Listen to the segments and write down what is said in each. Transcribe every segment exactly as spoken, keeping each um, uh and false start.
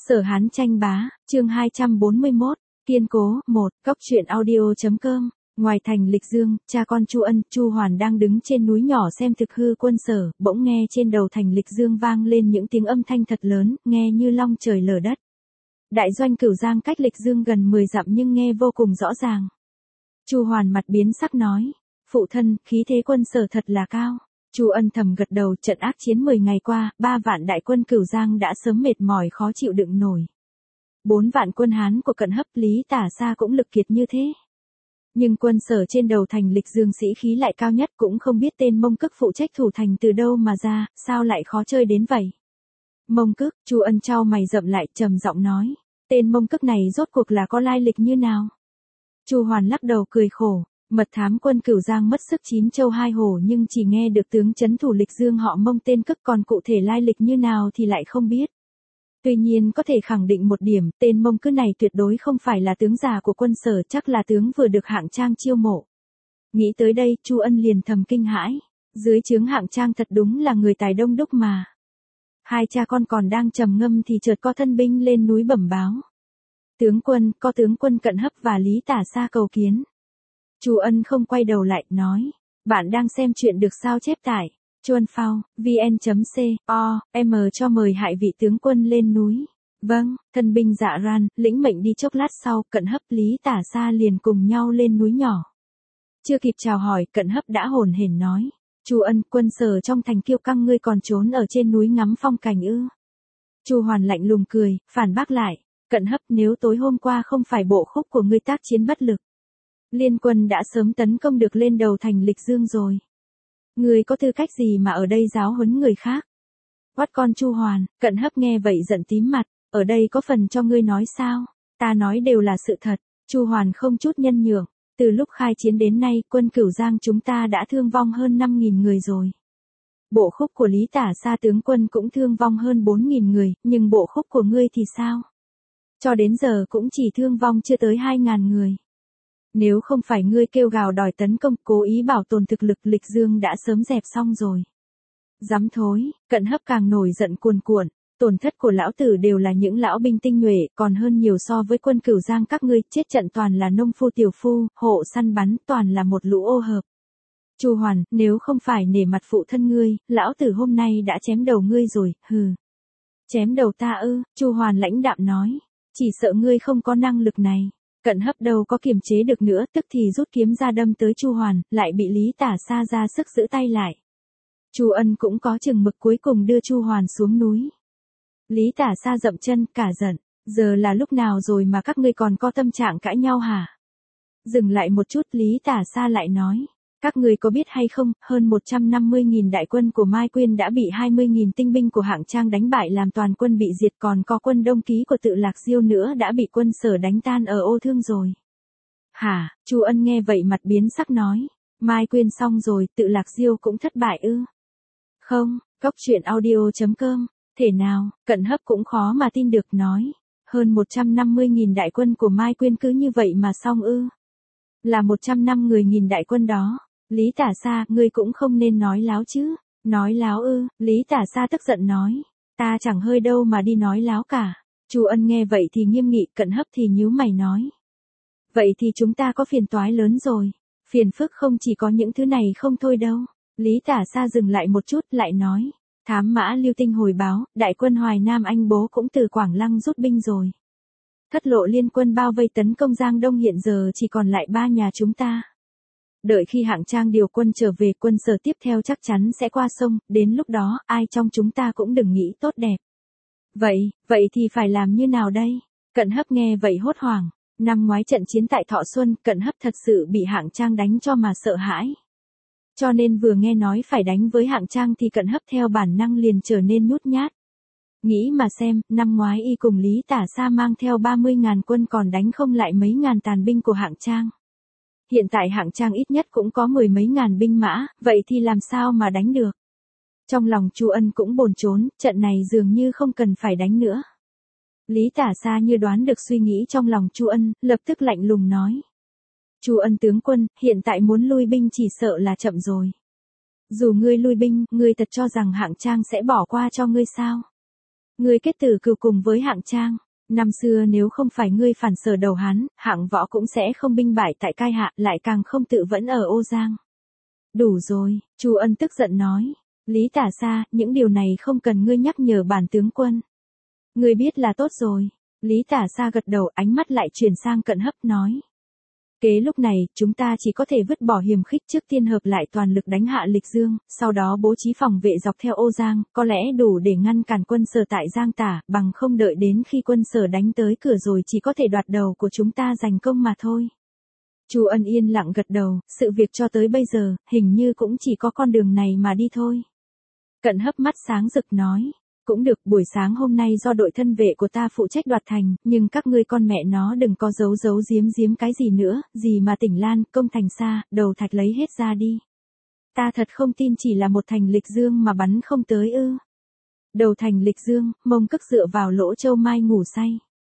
Sở Hán tranh bá, chương hai trăm bốn mươi mốt, kiên cố, một, cóc truyện audio.com. Ngoài thành Lịch Dương, cha con Chu Ân, Chu Hoàn đang đứng trên núi nhỏ xem thực hư quân sở, bỗng nghe trên đầu thành Lịch Dương vang lên những tiếng âm thanh thật lớn, nghe như long trời lở đất. Đại doanh Cửu Giang cách Lịch Dương gần mười dặm nhưng nghe vô cùng rõ ràng. Chu Hoàn mặt biến sắc nói, phụ thân, khí thế quân sở thật là cao. Chu Ân thầm gật đầu, trận ác chiến mười ngày qua, ba vạn đại quân Cửu Giang đã sớm mệt mỏi khó chịu đựng nổi. Bốn vạn quân Hán của Cận Hấp, Lý Tả Xa cũng lực kiệt như thế. Nhưng quân sở trên đầu thành Lịch Dương sĩ khí lại cao nhất, cũng không biết tên Mông Cức phụ trách thủ thành từ đâu mà ra, sao lại khó chơi đến vậy. Mông Cức, Chu Ân chau mày rậm lại, trầm giọng nói, tên Mông Cức này rốt cuộc là có lai lịch như nào? Chu Hoàn lắc đầu cười khổ. Mật thám quân Cửu Giang mất sức chín châu hai hổ nhưng chỉ nghe được tướng trấn thủ Lịch Dương họ Mông tên Cức, còn cụ thể lai lịch như nào thì lại không biết. Tuy nhiên có thể khẳng định một điểm, tên Mông Cức này tuyệt đối không phải là tướng già của quân sở, chắc là tướng vừa được Hạng Trang chiêu mộ. Nghĩ tới đây, Chu Ân liền thầm kinh hãi, dưới trướng Hạng Trang thật đúng là người tài đông đúc mà. Hai cha con còn đang trầm ngâm thì chợt có thân binh lên núi bẩm báo. Tướng quân, có tướng quân Cận Hấp và Lý Tả Xa cầu kiến. Chu Ân không quay đầu lại, nói, bạn đang xem chuyện được sao chép tải, chuan phao, vn.co, m cho mời hại vị tướng quân lên núi. Vâng, thân binh dạ ran, lĩnh mệnh đi. Chốc lát sau, Cận Hấp Lý Tả Xa liền cùng nhau lên núi nhỏ. Chưa kịp chào hỏi, Cận Hấp đã hồn hển nói, Chu Ân, quân sở trong thành kiêu căng, ngươi còn trốn ở trên núi ngắm phong cảnh ư? Chu Hoàn lạnh lùng cười, phản bác lại, Cận Hấp, nếu tối hôm qua không phải bộ khúc của ngươi tác chiến bất lực, liên quân đã sớm tấn công được lên đầu thành Lịch Dương rồi. Ngươi có tư cách gì mà ở đây giáo huấn người khác? Quát con Chu Hoàn. Cận Hấp nghe vậy giận tím mặt, ở đây có phần cho ngươi nói sao? Ta nói đều là sự thật. Chu Hoàn không chút nhân nhượng, từ lúc khai chiến đến nay, quân Cửu Giang chúng ta đã thương vong hơn năm nghìn người rồi. Bộ khúc của Lý Tả Xa tướng quân cũng thương vong hơn bốn nghìn người, nhưng bộ khúc của ngươi thì sao? Cho đến giờ cũng chỉ thương vong chưa tới hai nghìn người. Nếu không phải ngươi kêu gào đòi tấn công, cố ý bảo tồn thực lực, Lịch Dương đã sớm dẹp xong rồi. Dám thối. Cận Hấp càng nổi giận cuồn cuộn, tổn thất của lão tử đều là những lão binh tinh nhuệ, còn hơn nhiều so với quân Cửu Giang các ngươi, chết trận toàn là nông phu tiểu phu, hộ săn bắn, toàn là một lũ ô hợp. Chu Hoàn, nếu không phải nể mặt phụ thân ngươi, lão tử hôm nay đã chém đầu ngươi rồi, hừ. Chém đầu ta ư? Chu Hoàn lãnh đạm nói, chỉ sợ ngươi không có năng lực này. Cận Hấp đâu có kiềm chế được nữa, tức thì rút kiếm ra đâm tới Chu Hoàn, lại bị Lý Tả Xa ra sức giữ tay lại. Chu Ân cũng có chừng mực, cuối cùng đưa Chu Hoàn xuống núi. Lý Tả Xa dậm chân, cả giận, giờ là lúc nào rồi mà các ngươi còn có tâm trạng cãi nhau hả? Dừng lại một chút, Lý Tả Xa lại nói, các ngươi có biết hay không, hơn một trăm năm mươi nghìn đại quân của Mai Quyên đã bị hai mươi nghìn tinh binh của Hạng Trang đánh bại, làm toàn quân bị diệt, còn có quân Đông Ký của Tự Lạc Diêu nữa đã bị quân sở đánh tan ở Ô Thương rồi. Hả? Chu Ân nghe vậy mặt biến sắc nói, Mai Quyên xong rồi, Tự Lạc Diêu cũng thất bại ư? Không, cóc truyện audio.com, thể nào? Cận Hấp cũng khó mà tin được, nói, hơn một trăm năm mươi nghìn đại quân của Mai Quyên cứ như vậy mà xong ư? Là một trăm năm mươi nghìn đại quân đó. Lý Tả Xa, ngươi cũng không nên nói láo chứ. Nói láo ư? Lý Tả Xa tức giận nói, ta chẳng hơi đâu mà đi nói láo cả. Chu Ân nghe vậy thì nghiêm nghị, Cận Hấp thì nhíu mày nói, vậy thì chúng ta có phiền toái lớn rồi. Phiền phức không chỉ có những thứ này không thôi đâu. Lý Tả Xa dừng lại một chút, lại nói, thám mã Lưu Tinh hồi báo, đại quân Hoài Nam anh bố cũng từ Quảng Lăng rút binh rồi. Thất lộ liên quân bao vây tấn công Giang Đông, hiện giờ chỉ còn lại ba nhà chúng ta. Đợi khi Hạng Trang điều quân trở về, quân sở tiếp theo chắc chắn sẽ qua sông, đến lúc đó, ai trong chúng ta cũng đừng nghĩ tốt đẹp. Vậy, vậy thì phải làm như nào đây? Cận Hấp nghe vậy hốt hoảng, năm ngoái trận chiến tại Thọ Xuân, Cận Hấp thật sự bị Hạng Trang đánh cho mà sợ hãi. Cho nên vừa nghe nói phải đánh với Hạng Trang thì Cận Hấp theo bản năng liền trở nên nhút nhát. Nghĩ mà xem, năm ngoái y cùng Lý Tả Xa mang theo ba mươi ngàn quân còn đánh không lại mấy ngàn tàn binh của Hạng Trang. Hiện tại Hạng Trang ít nhất cũng có mười mấy ngàn binh mã, vậy thì làm sao mà đánh được? Trong lòng Chu Ân cũng bồn chồn, trận này dường như không cần phải đánh nữa. Lý Tả Xa như đoán được suy nghĩ trong lòng Chu Ân, lập tức lạnh lùng nói, Chu Ân tướng quân, hiện tại muốn lui binh chỉ sợ là chậm rồi. Dù ngươi lui binh, ngươi thật cho rằng Hạng Trang sẽ bỏ qua cho ngươi sao? Ngươi kết tử cừu cùng với Hạng Trang. Năm xưa nếu không phải ngươi phản sở đầu Hán, Hạng Võ cũng sẽ không binh bại tại Cai Hạ, lại càng không tự vẫn ở Ô Giang. Đủ rồi, Chu Ân tức giận nói. Lý Tả Xa, những điều này không cần ngươi nhắc nhở bản tướng quân. Ngươi biết là tốt rồi. Lý Tả Xa gật đầu, ánh mắt lại chuyển sang Cận Hấp nói. Kế lúc này, chúng ta chỉ có thể vứt bỏ hiềm khích, trước tiên hợp lại toàn lực đánh hạ Lịch Dương, sau đó bố trí phòng vệ dọc theo Ô Giang, có lẽ đủ để ngăn cản quân Sở tại Giang Tả, bằng không đợi đến khi quân Sở đánh tới cửa rồi chỉ có thể đoạt đầu của chúng ta giành công mà thôi. Chu Ân yên lặng gật đầu, sự việc cho tới bây giờ, hình như cũng chỉ có con đường này mà đi thôi. Cận Hấp mắt sáng rực nói. Cũng được, buổi sáng hôm nay do đội thân vệ của ta phụ trách đoạt thành, nhưng các ngươi con mẹ nó đừng có giấu giấu giếm giếm cái gì nữa, gì mà Tỉnh Lan, công thành xa, đầu thạch lấy hết ra đi. Ta thật không tin chỉ là một thành Lịch Dương mà bắn không tới ư. Đầu thành Lịch Dương, Mông Cức dựa vào lỗ châu mai ngủ say.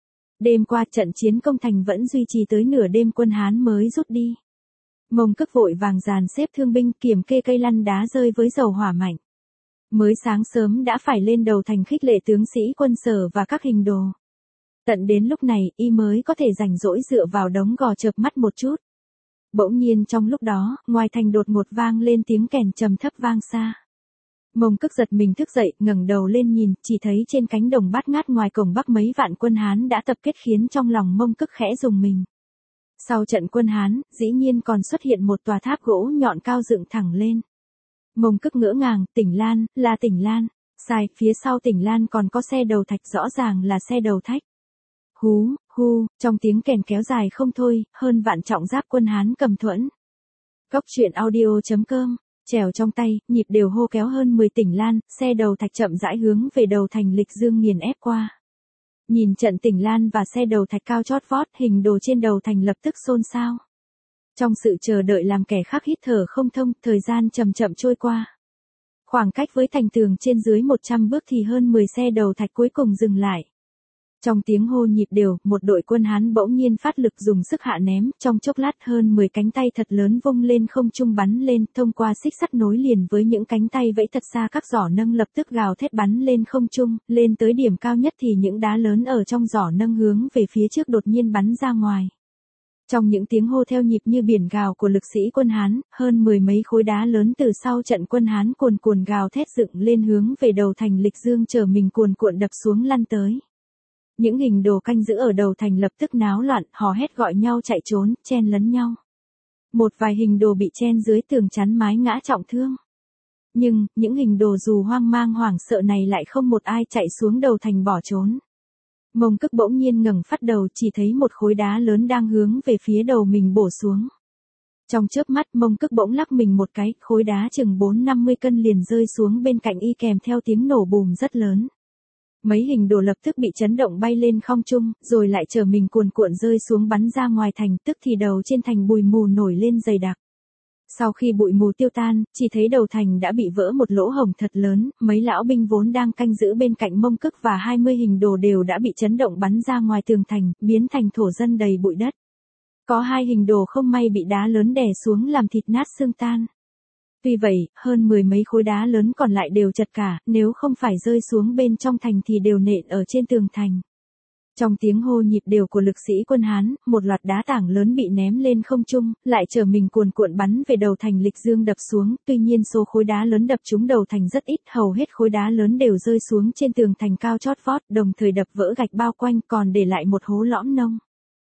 Đêm qua trận chiến công thành vẫn duy trì tới nửa đêm quân Hán mới rút đi. Mông Cức vội vàng dàn xếp thương binh kiểm kê cây lăn đá rơi với dầu hỏa mạnh. Mới sáng sớm đã phải lên đầu thành khích lệ tướng sĩ quân Sở và các hình đồ. Tận đến lúc này, y mới có thể rảnh rỗi dựa vào đống gò chợp mắt một chút. Bỗng nhiên trong lúc đó, ngoài thành đột ngột vang lên tiếng kèn trầm thấp vang xa. Mông Cức giật mình thức dậy, ngẩng đầu lên nhìn, chỉ thấy trên cánh đồng bát ngát ngoài cổng Bắc mấy vạn quân Hán đã tập kết, khiến trong lòng Mông Cức khẽ rùng mình. Sau trận quân Hán, dĩ nhiên còn xuất hiện một tòa tháp gỗ nhọn cao dựng thẳng lên. Mông Cức ngỡ ngàng, Tỉnh Lan, là Tỉnh Lan. Sai, phía sau Tỉnh Lan còn có xe đầu thạch, rõ ràng là xe đầu thách. Hú, hu, trong tiếng kèn kéo dài không thôi, hơn vạn trọng giáp quân Hán cầm thuẫn. Cốc truyện audio chấm com, trèo trong tay, nhịp đều hô kéo hơn mười Tỉnh Lan, xe đầu thạch chậm rãi hướng về đầu thành Lịch Dương nghiền ép qua. Nhìn trận Tỉnh Lan và xe đầu thạch cao chót vót, hình đồ trên đầu thành lập tức xôn xao. Trong sự chờ đợi làm kẻ khác hít thở không thông, thời gian chậm chậm trôi qua. Khoảng cách với thành tường trên dưới một trăm bước thì hơn mười xe đầu thạch cuối cùng dừng lại. Trong tiếng hô nhịp đều, một đội quân Hán bỗng nhiên phát lực dùng sức hạ ném, trong chốc lát hơn mười cánh tay thật lớn vung lên không trung bắn lên, thông qua xích sắt nối liền với những cánh tay vẫy thật xa, các giỏ nâng lập tức gào thét bắn lên không trung, lên tới điểm cao nhất thì những đá lớn ở trong giỏ nâng hướng về phía trước đột nhiên bắn ra ngoài. Trong những tiếng hô theo nhịp như biển gào của lực sĩ quân Hán, hơn mười mấy khối đá lớn từ sau trận quân Hán cuồn cuồn gào thét dựng lên hướng về đầu thành Lịch Dương, chờ mình cuồn cuộn đập xuống lăn tới. Những hình đồ canh giữ ở đầu thành lập tức náo loạn, hò hét gọi nhau chạy trốn, chen lấn nhau. Một vài hình đồ bị chen dưới tường chắn mái ngã trọng thương. Nhưng, những hình đồ dù hoang mang hoảng sợ này lại không một ai chạy xuống đầu thành bỏ trốn. Mông Cức bỗng nhiên ngẩng phát đầu, chỉ thấy một khối đá lớn đang hướng về phía đầu mình bổ xuống. Trong chớp mắt Mông Cức bỗng lắc mình một cái, khối đá chừng bốn năm mươi cân liền rơi xuống bên cạnh y kèm theo tiếng nổ bùm rất lớn. Mấy hình đồ lập tức bị chấn động bay lên không trung, rồi lại chờ mình cuồn cuộn rơi xuống bắn ra ngoài thành, tức thì đầu trên thành bụi mù nổi lên dày đặc. Sau khi bụi mù tiêu tan, chỉ thấy đầu thành đã bị vỡ một lỗ hổng thật lớn, mấy lão binh vốn đang canh giữ bên cạnh Mông Cức và hai mươi hình đồ đều đã bị chấn động bắn ra ngoài tường thành, biến thành thổ dân đầy bụi đất. Có hai hình đồ không may bị đá lớn đè xuống làm thịt nát xương tan. Tuy vậy, hơn mười mấy khối đá lớn còn lại đều chật cả, nếu không phải rơi xuống bên trong thành thì đều nện ở trên tường thành. Trong tiếng hô nhịp đều của lực sĩ quân Hán, một loạt đá tảng lớn bị ném lên không trung, lại chờ mình cuồn cuộn bắn về đầu thành Lịch Dương đập xuống, tuy nhiên số khối đá lớn đập trúng đầu thành rất ít, hầu hết khối đá lớn đều rơi xuống trên tường thành cao chót vót, đồng thời đập vỡ gạch bao quanh, còn để lại một hố lõm nông.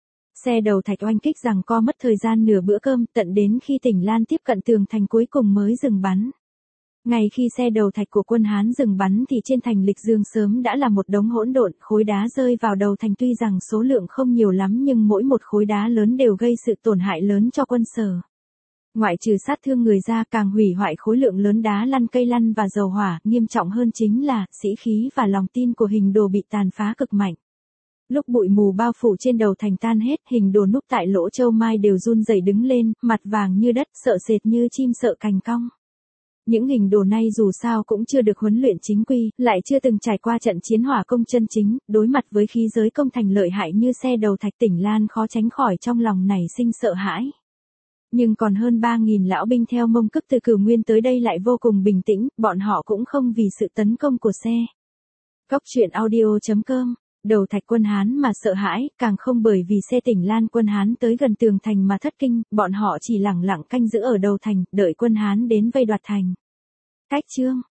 Xe đầu thạch oanh kích rằng co mất thời gian nửa bữa cơm, tận đến khi Tỉnh Lan tiếp cận tường thành cuối cùng mới dừng bắn. Ngay khi xe đầu thạch của quân Hán dừng bắn thì trên thành Lịch Dương sớm đã là một đống hỗn độn, khối đá rơi vào đầu thành tuy rằng số lượng không nhiều lắm nhưng mỗi một khối đá lớn đều gây sự tổn hại lớn cho quân Sở. Ngoại trừ sát thương người ra, càng hủy hoại khối lượng lớn đá lăn, cây lăn và dầu hỏa, nghiêm trọng hơn chính là sĩ khí và lòng tin của hình đồ bị tàn phá cực mạnh. Lúc bụi mù bao phủ trên đầu thành tan hết, hình đồ núp tại lỗ châu mai đều run rẩy đứng lên, mặt vàng như đất, sợ sệt như chim sợ cành cong. Những hình đồ này dù sao cũng chưa được huấn luyện chính quy, lại chưa từng trải qua trận chiến hỏa công chân chính, đối mặt với khí giới công thành lợi hại như xe đầu thạch, Tỉnh Lan khó tránh khỏi trong lòng nảy sinh sợ hãi. Nhưng còn hơn ba nghìn lão binh theo Mông Cức từ Cửu Nguyên tới đây lại vô cùng bình tĩnh, bọn họ cũng không vì sự tấn công của xe Cốc truyện audio.com. Đầu Thạch quân Hán mà sợ hãi, càng không bởi vì xe tỉnh Lan quân Hán tới gần tường thành mà thất kinh, bọn họ chỉ lẳng lặng canh giữ ở đầu thành, đợi quân Hán đến vây đoạt thành. Cách chương